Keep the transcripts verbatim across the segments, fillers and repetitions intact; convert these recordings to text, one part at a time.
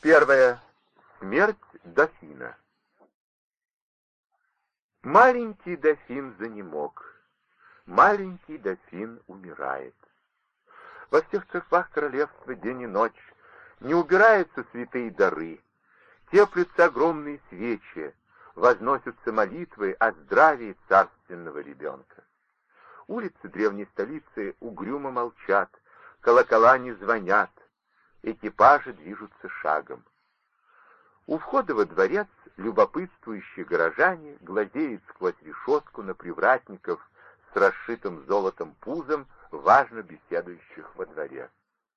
Первое. Смерть дофина. Маленький дофин занемог. Маленький дофин умирает. Во всех церквах королевства день и ночь не убираются святые дары, теплятся огромные свечи, возносятся молитвы о здравии царственного ребенка. Улицы древней столицы угрюмо молчат, колокола не звонят, экипажи движутся шагом. У входа во дворец любопытствующие горожане глазеют сквозь решетку на привратников с расшитым золотом пузом, важно беседующих во дворе.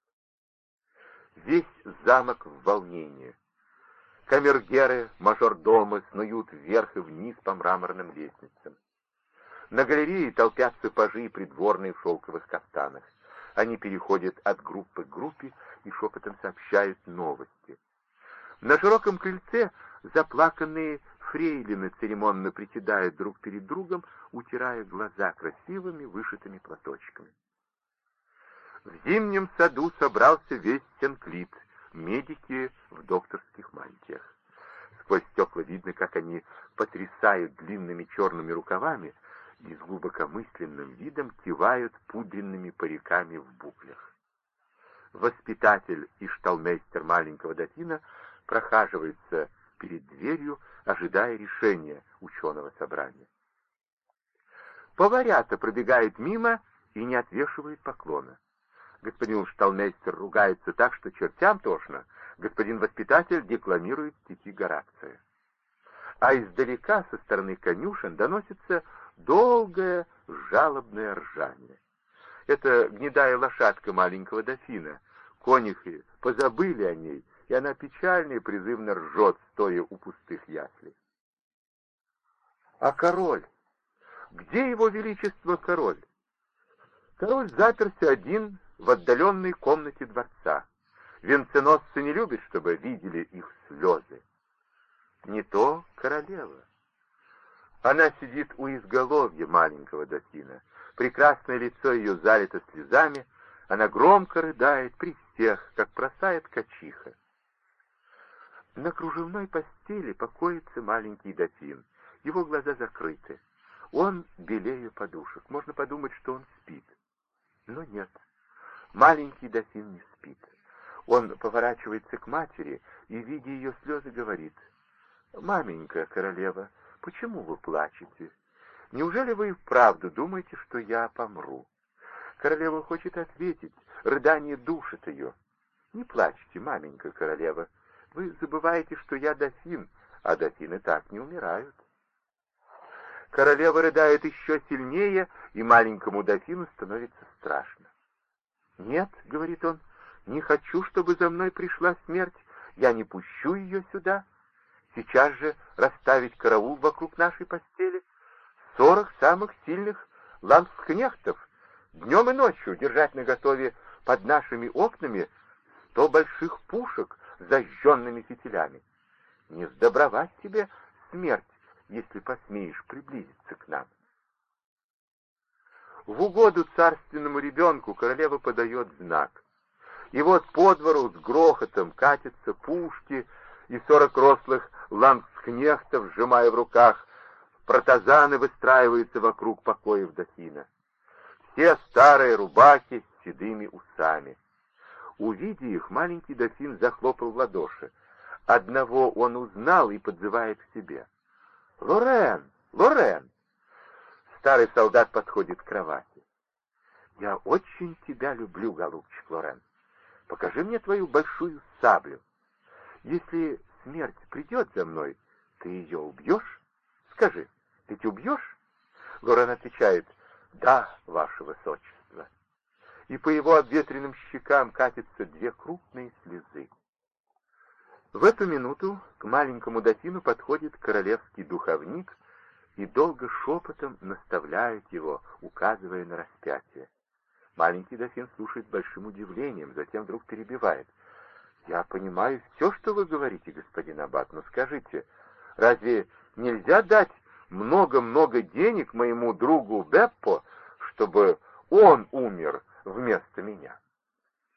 Весь замок в волнении. Камергеры, мажордомы снуют вверх и вниз по мраморным лестницам. На галерее толпятся пажи и придворные в шелковых кафтанах. Они переходят от группы к группе и шепотом сообщают новости. На широком крыльце заплаканные фрейлины церемонно приседают друг перед другом, утирая глаза красивыми вышитыми платочками. В зимнем саду собрался весь Сен-Клит, медики в докторских мантиях. Сквозь стекла видно, как они потрясают длинными черными рукавами и с глубокомысленным видом кивают пудренными париками в буклях. Воспитатель и шталмейстер маленького дофина прохаживаются перед дверью, ожидая решения ученого собрания. Поварята пробегают мимо и не отвешивают поклона. Господин шталмейстер ругается так, что чертям тошно. Господин воспитатель декламирует стихи Горация. А издалека, со стороны конюшен, доносится долгое жалобное ржание. Это гнедая лошадка маленького дофина. Конюхи позабыли о ней, и она печально и призывно ржет, стоя у пустых яслей. А король? Где его величество король? Король заперся один в отдаленной комнате дворца. Венценосцы не любят, чтобы видели их слезы. Не то королева. Она сидит у изголовья маленького дофина. Прекрасное лицо ее залито слезами, она громко рыдает при всех, как бросает качиха. На кружевной постели покоится маленький дофин. Его глаза закрыты. Он белее подушек. Можно подумать, что он спит. Но нет. Маленький дофин не спит. Он поворачивается к матери и, видя ее слезы, говорит: «Маменька королева, почему вы плачете? Неужели вы и вправду думаете, что я помру?» Королева хочет ответить, рыдание душит ее. «Не плачьте, маменька королева, вы забываете, что я дофин, а дофины так не умирают». Королева рыдает еще сильнее, и маленькому дофину становится страшно. «Нет, — говорит он, — не хочу, чтобы за мной пришла смерть, я не пущу ее сюда. Сейчас же расставить караул вокруг нашей постели, сорок самых сильных ландскнехтов, днем и ночью держать наготове под нашими окнами сто больших пушек с зажженными фитилями. Не сдобровать тебе смерть, если посмеешь приблизиться к нам». В угоду царственному ребенку королева подает знак. И вот по двору с грохотом катятся пушки, и сорок рослых ландскнехтов, сжимая в руках протазаны, выстраиваются вокруг покоев дофина. Все старые рубаки с седыми усами. Увидя их, маленький дофин захлопал в ладоши. Одного он узнал и подзывает к себе. «Лорен! Лорен!» Старый солдат подходит к кровати. «Я очень тебя люблю, голубчик Лорен. Покажи мне твою большую саблю. Если смерть придет за мной, ты ее убьешь? Скажи, ты ведь убьешь?» Лорен отвечает: «Да, ваше высочество». И по его обветренным щекам катятся две крупные слезы. В эту минуту к маленькому дофину подходит королевский духовник и долго шепотом наставляет его, указывая на распятие. Маленький дофин слушает с большим удивлением, затем вдруг перебивает: «Я понимаю все, что вы говорите, господин аббат, но скажите, разве нельзя дать много-много денег моему другу Беппо, чтобы он умер вместо меня?»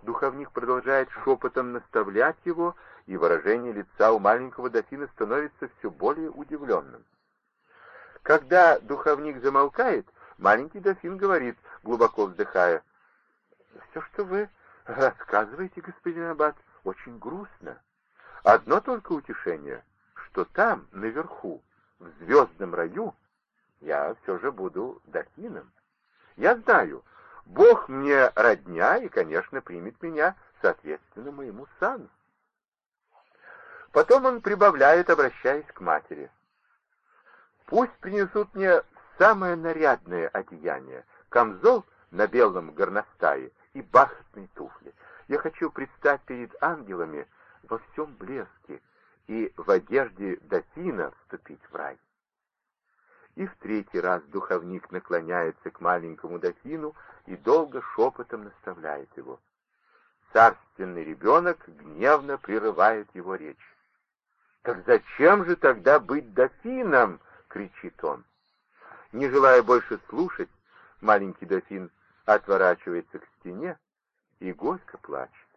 Духовник продолжает шепотом наставлять его, и выражение лица у маленького дофина становится все более удивленным. Когда духовник замолкает, маленький дофин говорит, глубоко вздыхая: «Все, что вы рассказываете, господин аббат, очень грустно. Одно только утешение, что там, наверху, в звездном раю, я все же буду дофином. Я знаю, Бог мне родня и, конечно, примет меня соответственно моему сану». Потом он прибавляет, обращаясь к матери: «Пусть принесут мне самое нарядное одеяние, камзол на белом горностае и бархатные туфли. Я хочу предстать перед ангелами во всем блеске и в одежде дофина вступить в рай». И в третий раз духовник наклоняется к маленькому дофину и долго шепотом наставляет его. Царственный ребенок гневно прерывает его речь. «Так зачем же тогда быть дофином?» — кричит он. Не желая больше слушать, маленький дофин отворачивается к стене и горько плачет.